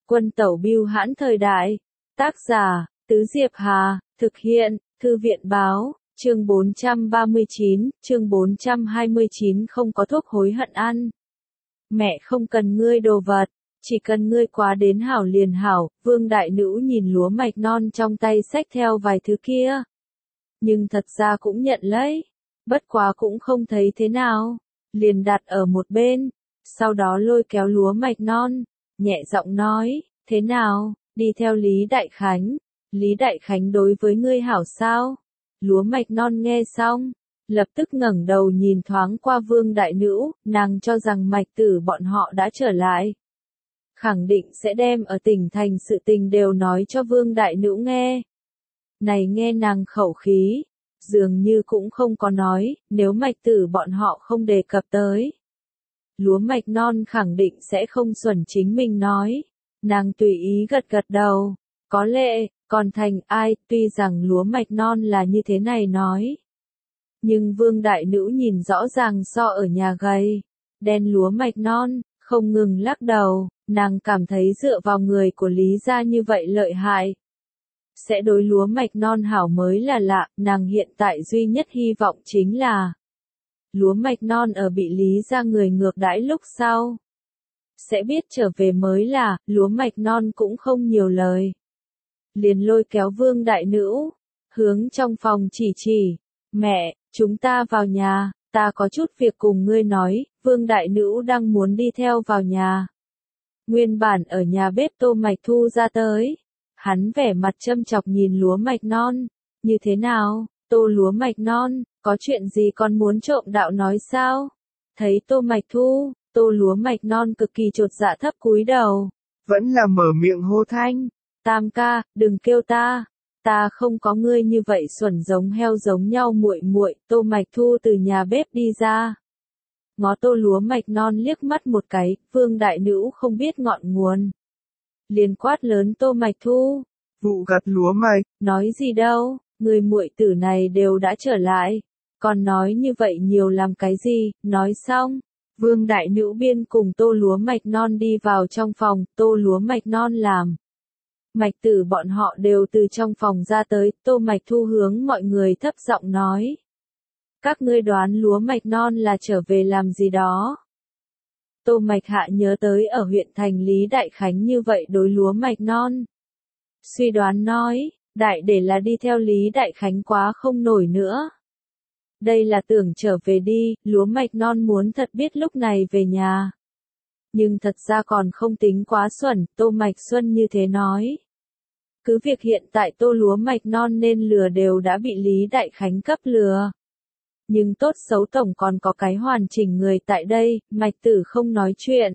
Quân tẩu bưu hãn thời đại. Tác giả, Tứ Diệp Hà, thực hiện, Thư viện báo, chương 439, chương 429 không có thuốc hối hận ăn. Mẹ không cần ngươi đồ vật, chỉ cần ngươi quá đến hảo liền hảo, Vương Đại Nữ nhìn lúa mạch non trong tay xách theo vài thứ kia. Nhưng thật ra cũng nhận lấy, bất quá cũng không thấy thế nào, liền đặt ở một bên, sau đó lôi kéo lúa mạch non, nhẹ giọng nói, thế nào, đi theo Lý Đại Khánh, Lý Đại Khánh đối với ngươi hảo sao? Lúa mạch non nghe xong, lập tức ngẩng đầu nhìn thoáng qua Vương Đại Nữ, nàng cho rằng Mạch Tử bọn họ đã trở lại. Khẳng định sẽ đem ở tỉnh thành sự tình đều nói cho Vương Đại Nữ nghe. Này nghe nàng khẩu khí, dường như cũng không có nói, nếu Mạch Tử bọn họ không đề cập tới. Lúa mạch non khẳng định sẽ không xuẩn chính mình nói. Nàng tùy ý gật gật đầu, có lẽ, còn thành ai, tuy rằng lúa mạch non là như thế này nói. Nhưng Vương Đại Nữ nhìn rõ ràng so ở nhà gầy, đen lúa mạch non, không ngừng lắc đầu, nàng cảm thấy dựa vào người của Lý gia như vậy lợi hại. Sẽ đối lúa mạch non hảo mới là lạ, nàng hiện tại duy nhất hy vọng chính là lúa mạch non ở bị Lý gia người ngược đãi lúc sau. Sẽ biết trở về mới là, lúa mạch non cũng không nhiều lời. Liền lôi kéo Vương Đại Nữ, hướng trong phòng chỉ, mẹ, chúng ta vào nhà, ta có chút việc cùng ngươi nói, Vương Đại Nữ đang muốn đi theo vào nhà. Nguyên bản ở nhà bếp Tô Mạch Thu ra tới, hắn vẻ mặt châm chọc nhìn lúa mạch non, như thế nào, Tô lúa mạch non, có chuyện gì con muốn trộm đạo nói sao? Thấy Tô Mạch Thu, Tô lúa mạch non cực kỳ chột dạ thấp cúi đầu, vẫn là mở miệng hô thanh. Tam ca, đừng kêu ta không có ngươi như vậy xuẩn giống heo giống nhau muội muội. Tô Mạch Thu từ nhà bếp đi ra, ngó Tô lúa mạch non liếc mắt một cái, Vương Đại Nữ không biết ngọn nguồn, liền quát lớn Tô Mạch Thu, vụ gặt lúa mạch, nói gì đâu, người muội tử này đều đã trở lại, còn nói như vậy nhiều làm cái gì? Nói xong, Vương Đại Nữ biên cùng Tô lúa mạch non đi vào trong phòng, Tô lúa mạch non làm. Mạch Tử bọn họ đều từ trong phòng ra tới, Tô Mạch Thu hướng mọi người thấp giọng nói. Các ngươi đoán lúa mạch non là trở về làm gì đó? Tô Mạch Hạ nhớ tới ở huyện thành Lý Đại Khánh như vậy đối lúa mạch non. Suy đoán nói, đại để là đi theo Lý Đại Khánh quá không nổi nữa. Đây là tưởng trở về đi, lúa mạch non muốn thật biết lúc này về nhà. Nhưng thật ra còn không tính quá xuẩn, Tô Mạch Xuân như thế nói. Cứ việc hiện tại Tô lúa mạch non nên lừa đều đã bị Lý Đại Khánh cấp lừa. Nhưng tốt xấu tổng còn có cái hoàn chỉnh người tại đây, Mạch Tử không nói chuyện.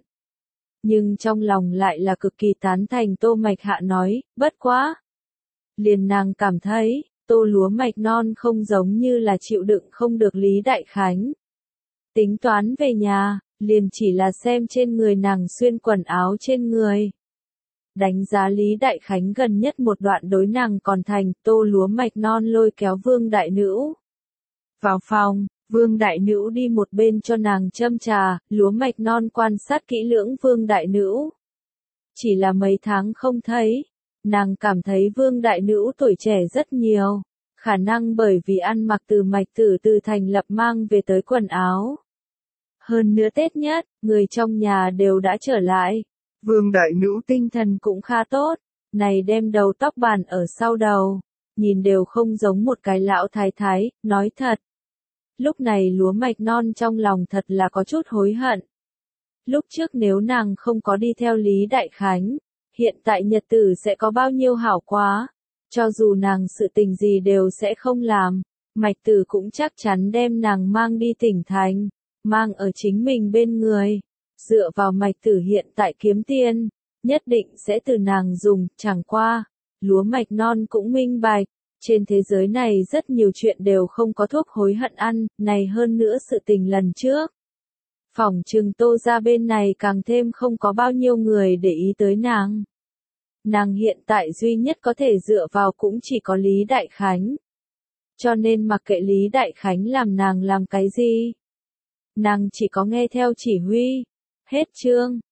Nhưng trong lòng lại là cực kỳ tán thành Tô Mạch Hạ nói, bất quá. Liền nàng cảm thấy, Tô lúa mạch non không giống như là chịu đựng không được Lý Đại Khánh. Tính toán về nhà, liền chỉ là xem trên người nàng xuyên quần áo trên người. Đánh giá Lý Đại Khánh gần nhất một đoạn đối nàng còn thành, Tô lúa mạch non lôi kéo Vương Đại Nữ. Vào phòng, Vương Đại Nữ đi một bên cho nàng châm trà, lúa mạch non quan sát kỹ lưỡng Vương Đại Nữ. Chỉ là mấy tháng không thấy, nàng cảm thấy Vương Đại Nữ tuổi trẻ rất nhiều, khả năng bởi vì ăn mặc từ Mạch Tử từ thành lập mang về tới quần áo. Hơn nữa Tết nhất, người trong nhà đều đã trở lại. Vương Đại Nữ tinh thần cũng khá tốt, này đem đầu tóc bàn ở sau đầu, nhìn đều không giống một cái lão thái thái, nói thật. Lúc này lúa mạch non trong lòng thật là có chút hối hận. Lúc trước nếu nàng không có đi theo Lý Đại Khánh, hiện tại nhật tử sẽ có bao nhiêu hảo quá. Cho dù nàng sự tình gì đều sẽ không làm, Mạch Tử cũng chắc chắn đem nàng mang đi tỉnh thành, mang ở chính mình bên người. Dựa vào Mạch Tử hiện tại kiếm tiền, nhất định sẽ từ nàng dùng, chẳng qua. Lúa mạch non cũng minh bạch, trên thế giới này rất nhiều chuyện đều không có thuốc hối hận ăn, này hơn nữa sự tình lần trước. Phỏng chừng Tô ra bên này càng thêm không có bao nhiêu người để ý tới nàng. Nàng hiện tại duy nhất có thể dựa vào cũng chỉ có Lý Đại Khánh. Cho nên mặc kệ Lý Đại Khánh làm nàng làm cái gì, nàng chỉ có nghe theo chỉ huy. Hết chương.